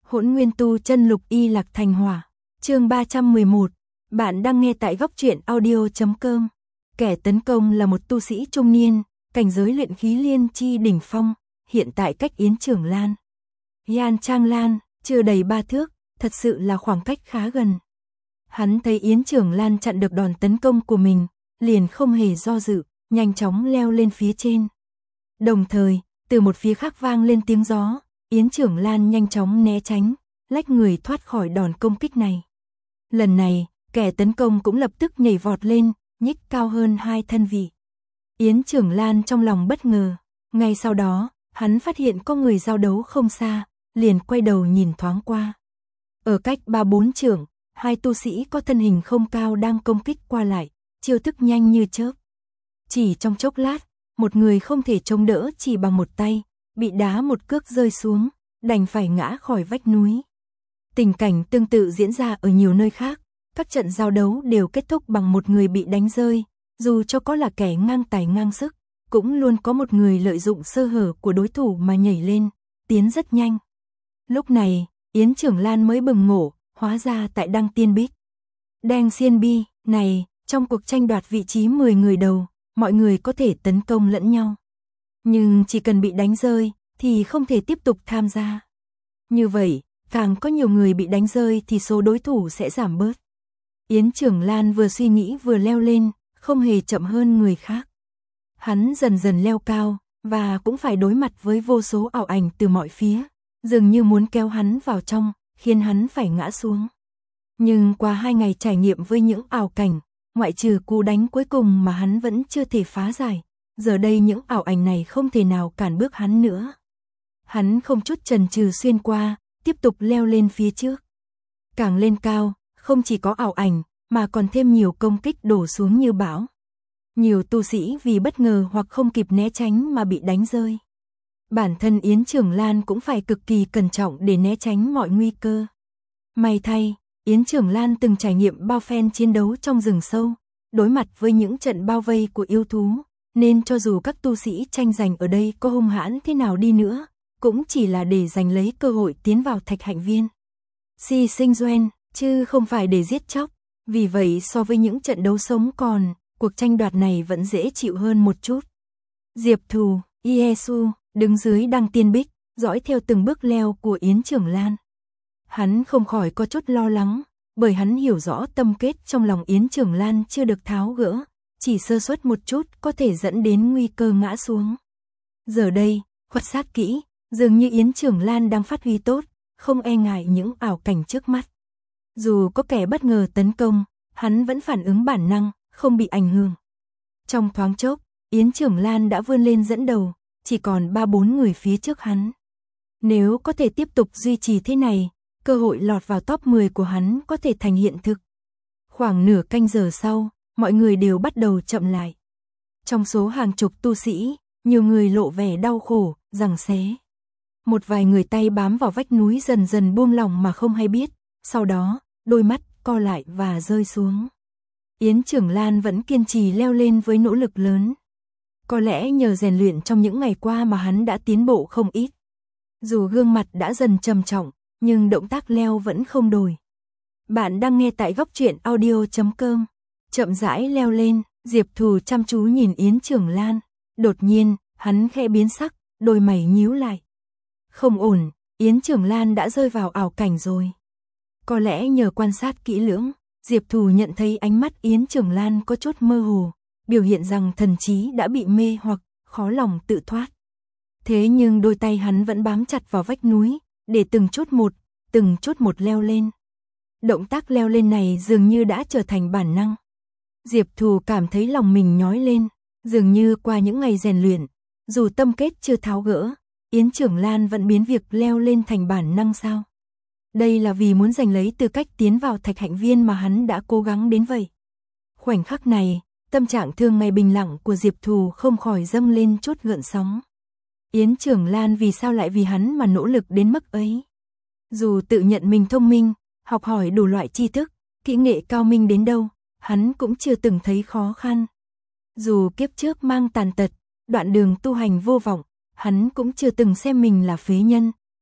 Hỗn Nguyên Tu Chân Lục Y Lạc Thành Hỏa. Chương 311. Bạn đang nghe tại góc truyện audio.com. Kẻ tấn công là một tu sĩ trung niên, cảnh giới luyện khí liên chi đỉnh phong, hiện tại cách Yến Trưởng Lan, Yan Trang Lan chưa đầy 3 thước, thật sự là khoảng cách khá gần. Hắn thấy Yến Trưởng Lan chặn được đòn tấn công của mình, liền không hề do dự, nhanh chóng leo lên phía trên. Đồng thời, từ một phía khác vang lên tiếng gió, Yến Trưởng Lan nhanh chóng né tránh, lách người thoát khỏi đòn công kích này. Lần này, kẻ tấn công cũng lập tức nhảy vọt lên, nhích cao hơn 2 thân vị. Yến Trưởng Lan trong lòng bất ngờ, ngay sau đó, hắn phát hiện có người giao đấu không xa, liền quay đầu nhìn thoáng qua. Ở cách 3-4 trượng, hai tu sĩ có thân hình không cao đang công kích qua lại, chiêu thức nhanh như chớp. Chỉ trong chốc lát, một người không thể chống đỡ chỉ bằng một tay, bị đá một cước rơi xuống, đành phải ngã khỏi vách núi. Tình cảnh tương tự diễn ra ở nhiều nơi khác, các trận giao đấu đều kết thúc bằng một người bị đánh rơi, dù cho có là kẻ ngang tài ngang sức, cũng luôn có một người lợi dụng sơ hở của đối thủ mà nhảy lên, tiến rất nhanh. Lúc này, Yến Trưởng Lan mới bừng ngộ, hóa ra tại Đăng Tiên Bích. Đeng Xiên Bi này, trong cuộc tranh đoạt vị trí 10 người đầu, mọi người có thể tấn công lẫn nhau. Nhưng chỉ cần bị đánh rơi, thì không thể tiếp tục tham gia. Như vậy, càng có nhiều người bị đánh rơi thì số đối thủ sẽ giảm bớt. Yến Trưởng Lan vừa suy nghĩ vừa leo lên, không hề chậm hơn người khác. Hắn dần dần leo cao, và cũng phải đối mặt với vô số ảo ảnh từ mọi phía, dường như muốn kéo hắn vào trong, khiến hắn phải ngã xuống. Nhưng qua 2 ngày trải nghiệm với những ảo cảnh, ngoại trừ cú đánh cuối cùng mà hắn vẫn chưa thể phá giải, giờ đây những ảo ảnh này không thể nào cản bước hắn nữa. Hắn không chút chần chừ xuyên qua, tiếp tục leo lên phía trước. Càng lên cao, không chỉ có ảo ảnh, mà còn thêm nhiều công kích đổ xuống như bão. Nhiều tu sĩ vì bất ngờ hoặc không kịp né tránh mà bị đánh rơi. Bản thân Yến Trưởng Lan cũng phải cực kỳ cẩn trọng để né tránh mọi nguy cơ. May thay, Yến Trưởng Lan từng trải nghiệm bao phen chiến đấu trong rừng sâu, đối mặt với những trận bao vây của yêu thú, nên cho dù các tu sĩ tranh giành ở đây có hung hãn thế nào đi nữa, cũng chỉ là để giành lấy cơ hội tiến vào Thạch Hạnh Viên. Si sinh doen, chứ không phải để giết chóc, vì vậy so với những trận đấu sống còn, cuộc tranh đoạt này vẫn dễ chịu hơn một chút. Diệp Thù, Iesu, đứng dưới Đăng Tiên Bích, dõi theo từng bước leo của Yến Trưởng Lan. Hắn không khỏi có chút lo lắng, bởi hắn hiểu rõ tâm kết trong lòng Yến Trưởng Lan chưa được tháo gỡ, chỉ sơ suất một chút có thể dẫn đến nguy cơ ngã xuống. Giờ đây, quan sát kỹ, dường như Yến Trưởng Lan đang phát huy tốt, không e ngại những ảo cảnh trước mắt. Dù có kẻ bất ngờ tấn công, hắn vẫn phản ứng bản năng, không bị ảnh hưởng. Trong thoáng chốc, Yến Trưởng Lan đã vươn lên dẫn đầu, chỉ còn 3-4 người phía trước hắn. Nếu có thể tiếp tục duy trì thế này, cơ hội lọt vào top 10 của hắn có thể thành hiện thực. Khoảng nửa canh giờ sau, mọi người đều bắt đầu chậm lại. Trong số hàng chục tu sĩ, nhiều người lộ vẻ đau khổ, giằng xé. Một vài người tay bám vào vách núi dần dần buông lỏng mà không hay biết, sau đó, đôi mắt co lại và rơi xuống. Yến Trưởng Lan vẫn kiên trì leo lên với nỗ lực lớn. Có lẽ nhờ rèn luyện trong những ngày qua mà hắn đã tiến bộ không ít. Dù gương mặt đã dần trầm trọng, nhưng động tác leo vẫn không đổi. Bạn đang nghe tại góc truyện audio.com. Chậm rãi leo lên, Diệp Thù chăm chú nhìn Yến Trưởng Lan. Đột nhiên, hắn khẽ biến sắc, đôi mày nhíu lại. Không ổn, Yến Trưởng Lan đã rơi vào ảo cảnh rồi. Có lẽ nhờ quan sát kỹ lưỡng, Diệp Thù nhận thấy ánh mắt Yến Trưởng Lan có chút mơ hồ, biểu hiện rằng thần trí đã bị mê hoặc, khó lòng tự thoát. Thế nhưng đôi tay hắn vẫn bám chặt vào vách núi, để từng chút một leo lên. Động tác leo lên này dường như đã trở thành bản năng. Diệp Thù cảm thấy lòng mình nhói lên, dường như qua những ngày rèn luyện, dù tâm kết chưa tháo gỡ, Yến Trưởng Lan vẫn biến việc leo lên thành bản năng sao? Đây là vì muốn giành lấy tư cách tiến vào Thạch Hạnh Viên mà hắn đã cố gắng đến vậy. Khoảnh khắc này, tâm trạng thường ngày bình lặng của Diệp Thù không khỏi dâng lên chút gợn sóng. Yến Trưởng Lan vì sao lại vì hắn mà nỗ lực đến mức ấy? Dù tự nhận mình thông minh, học hỏi đủ loại tri thức, kỹ nghệ cao minh đến đâu, hắn cũng chưa từng thấy khó khăn. Dù kiếp trước mang tàn tật, đoạn đường tu hành vô vọng, hắn cũng chưa từng xem mình là phế nhân,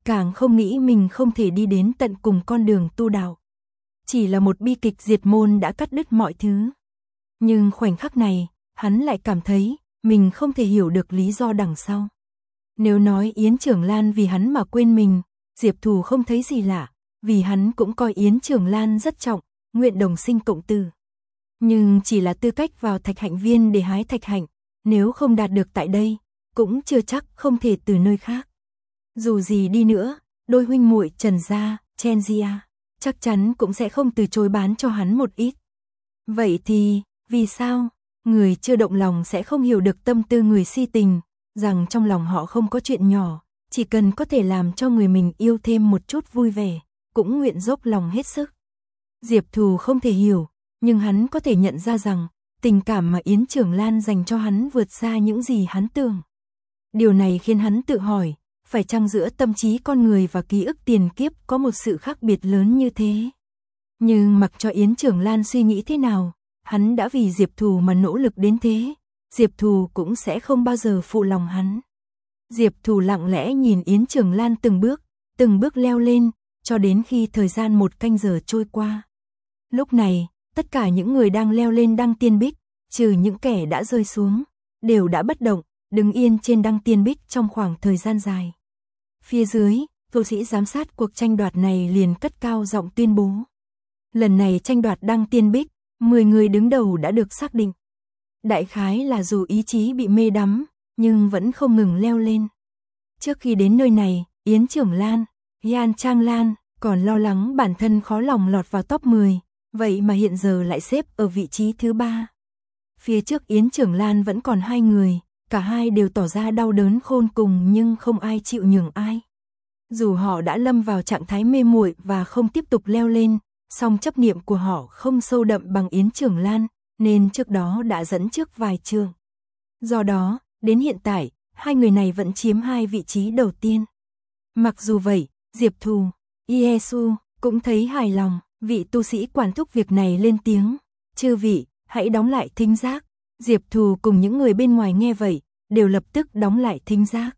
càng không nghĩ mình không thể đi đến tận cùng con đường tu đạo. Chỉ là một bi kịch diệt môn đã cắt đứt mọi thứ. Nhưng khoảnh khắc này, hắn lại cảm thấy mình không thể hiểu được lý do đằng sau. Nếu nói Yến Trưởng Lan vì hắn mà quên mình, Diệp Thù không thấy gì lạ, vì hắn cũng coi Yến Trưởng Lan rất trọng, nguyện đồng sinh cộng tử. Nhưng chỉ là tư cách vào Thạch Hạnh Viên để hái thạch hạnh, nếu không đạt được tại đây, cũng chưa chắc không thể từ nơi khác. Dù gì đi nữa, đôi huynh muội Trần Gia, Chen Gia, chắc chắn cũng sẽ không từ chối bán cho hắn một ít. Vậy thì, vì sao? Người chưa động lòng sẽ không hiểu được tâm tư người si tình, rằng trong lòng họ không có chuyện nhỏ, chỉ cần có thể làm cho người mình yêu thêm một chút vui vẻ, cũng nguyện dốc lòng hết sức. Diệp Thù không thể hiểu, nhưng hắn có thể nhận ra rằng, tình cảm mà Yến Trưởng Lan dành cho hắn vượt xa những gì hắn tưởng. Điều này khiến hắn tự hỏi, phải chăng giữa tâm trí con người và ký ức tiền kiếp có một sự khác biệt lớn như thế? Nhưng mặc cho Yến Trưởng Lan suy nghĩ thế nào, hắn đã vì Diệp Thù mà nỗ lực đến thế, Diệp Thù cũng sẽ không bao giờ phụ lòng hắn. Diệp Thù lặng lẽ nhìn Yến Trưởng Lan từng bước leo lên, cho đến khi thời gian 1 canh giờ trôi qua. Lúc này, tất cả những người đang leo lên Đăng Tiên Bích, trừ những kẻ đã rơi xuống, đều đã bất động, đứng yên trên Đăng Tiên Bích trong khoảng thời gian dài. Phía dưới, tu sĩ giám sát cuộc tranh đoạt này liền cất cao giọng tuyên bố. Lần này tranh đoạt Đăng Tiên Bích, 10 người đứng đầu đã được xác định. Đại khái là dù ý chí bị mê đắm, nhưng vẫn không ngừng leo lên. Trước khi đến nơi này, Yến Trưởng Lan, Yan Trang Lan còn lo lắng bản thân khó lòng lọt vào top 10, vậy mà hiện giờ lại xếp ở vị trí thứ 3. Phía trước Yến Trưởng Lan vẫn còn 2 người, cả hai đều tỏ ra đau đớn khôn cùng nhưng không ai chịu nhường ai. Dù họ đã lâm vào trạng thái mê muội và không tiếp tục leo lên, song chấp niệm của họ không sâu đậm bằng Yến Trưởng Lan, nên trước đó đã dẫn trước vài trường. Do đó, đến hiện tại, hai người này vẫn chiếm 2 vị trí đầu tiên. Mặc dù vậy, Diệp Thù, Yesu cũng thấy hài lòng, vị tu sĩ quản thúc việc này lên tiếng. Chư vị, hãy đóng lại thính giác. Diệp Thù cùng những người bên ngoài nghe vậy, đều lập tức đóng lại thính giác.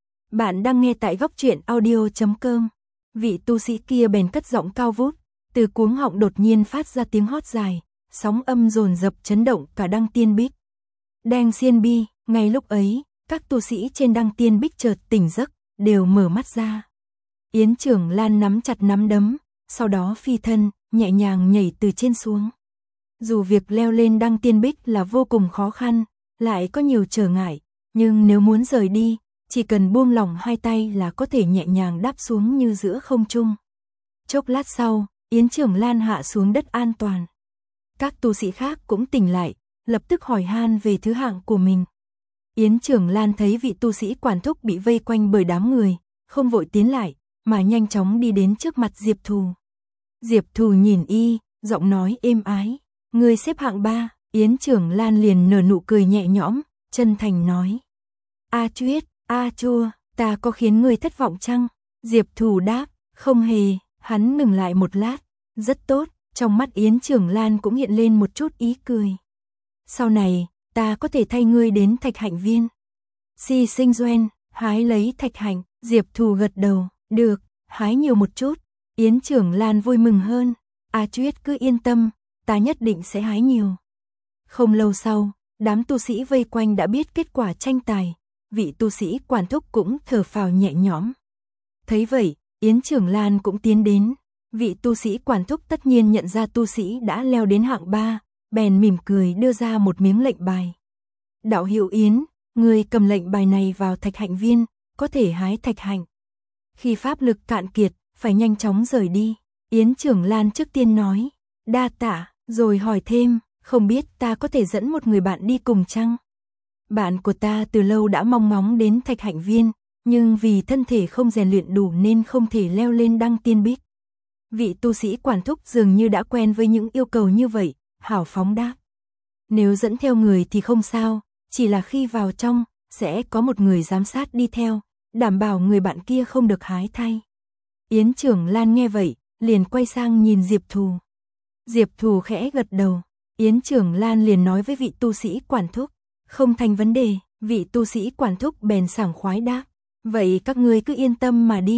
Bạn đang nghe tại Góc Truyện Audio.com. Vị tu sĩ kia bèn cất giọng cao vút, từ cuống họng đột nhiên phát ra tiếng hót dài, sóng âm dồn dập chấn động cả Đăng Tiên Bích. Đeng Xiên Bi, ngay lúc ấy, các tu sĩ trên Đăng Tiên Bích chợt tỉnh giấc, đều mở mắt ra. Yến Trưởng Lan nắm chặt nắm đấm, sau đó phi thân, nhẹ nhàng nhảy từ trên xuống. Dù việc leo lên Đăng Tiên Bích là vô cùng khó khăn, lại có nhiều trở ngại, nhưng nếu muốn rời đi, chỉ cần buông lỏng hai tay là có thể nhẹ nhàng đáp xuống như giữa không trung. Chốc lát sau, Yến Trưởng Lan hạ xuống đất an toàn. Các tu sĩ khác cũng tỉnh lại, lập tức hỏi han về thứ hạng của mình. Yến Trưởng Lan thấy vị tu sĩ quản thúc bị vây quanh bởi đám người, không vội tiến lại, mà nhanh chóng đi đến trước mặt Diệp Thù. Diệp Thù nhìn y, giọng nói êm ái. Người xếp hạng 3, Yến Trưởng Lan liền nở nụ cười nhẹ nhõm, chân thành nói. A Chuyết, A Chua, ta có khiến người thất vọng chăng? Diệp Thù đáp, không hề, hắn ngừng lại một lát. Rất tốt, trong mắt Yến Trưởng Lan cũng hiện lên một chút ý cười. Sau này, ta có thể thay ngươi đến Thạch Hạnh Viên. Si Sinh Doen, hái lấy thạch hạnh, Diệp Thù gật đầu, được, hái nhiều một chút. Yến Trưởng Lan vui mừng hơn, A Chuyết cứ yên tâm, ta nhất định sẽ hái nhiều. Không lâu sau, đám tu sĩ vây quanh đã biết kết quả tranh tài, vị tu sĩ quản thúc cũng thở phào nhẹ nhõm. Thấy vậy, Yến Trưởng Lan cũng tiến đến, vị tu sĩ quản thúc tất nhiên nhận ra tu sĩ đã leo đến hạng 3, bèn mỉm cười đưa ra một miếng lệnh bài. Đạo hữu Yến, người cầm lệnh bài này vào Thạch Hạnh Viên, có thể hái thạch hạnh. Khi pháp lực cạn kiệt, phải nhanh chóng rời đi. Yến Trưởng Lan trước tiên nói, đa tạ, rồi hỏi thêm, không biết ta có thể dẫn một người bạn đi cùng chăng? Bạn của ta từ lâu đã mong ngóng đến Thạch Hạnh Viên, nhưng vì thân thể không rèn luyện đủ nên không thể leo lên Đăng Tiên Bích. Vị tu sĩ quản thúc dường như đã quen với những yêu cầu như vậy, hào phóng đáp. Nếu dẫn theo người thì không sao, chỉ là khi vào trong, sẽ có một người giám sát đi theo, đảm bảo người bạn kia không được hái thay. Yến Trưởng Lan nghe vậy, liền quay sang nhìn Diệp Thù. Diệp Thù khẽ gật đầu, Yến Trưởng Lan liền nói với vị tu sĩ quản thúc, không thành vấn đề, vị tu sĩ quản thúc bèn sảng khoái đáp, vậy các ngươi cứ yên tâm mà đi,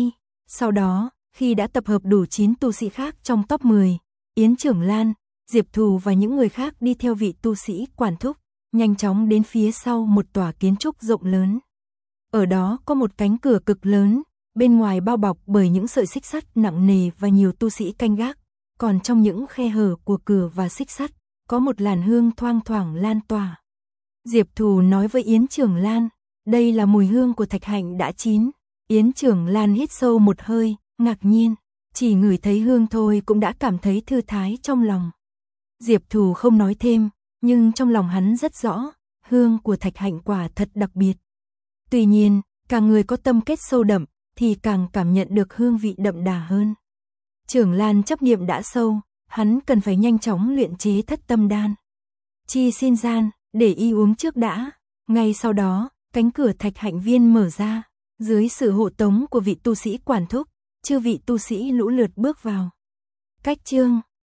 Sau đó, khi đã tập hợp đủ 9 tu sĩ khác trong top 10, Yến Trưởng Lan, Diệp Thù và những người khác đi theo vị tu sĩ quản thúc, nhanh chóng đến phía sau một tòa kiến trúc rộng lớn. Ở đó có một cánh cửa cực lớn, bên ngoài bao bọc bởi những sợi xích sắt nặng nề và nhiều tu sĩ canh gác, còn trong những khe hở của cửa và xích sắt, có một làn hương thoang thoảng lan tỏa. Diệp Thù nói với Yến Trưởng Lan, đây là mùi hương của thạch hạnh đã chín. Yến Trưởng Lan hít sâu một hơi, ngạc nhiên, chỉ ngửi thấy hương thôi cũng đã cảm thấy thư thái trong lòng. Diệp Thù không nói thêm, nhưng trong lòng hắn rất rõ, hương của thạch hạnh quả thật đặc biệt. Tuy nhiên, càng người có tâm kết sâu đậm, thì càng cảm nhận được hương vị đậm đà hơn. Trưởng Lan chấp niệm đã sâu, hắn cần phải nhanh chóng luyện chế thất tâm đan. Chi xin gian, để y uống trước đã. Ngay sau đó, cánh cửa thạch hạnh viên mở ra, dưới sự hộ tống của vị tu sĩ quản thúc, chư vị tu sĩ lũ lượt bước vào. Cách chương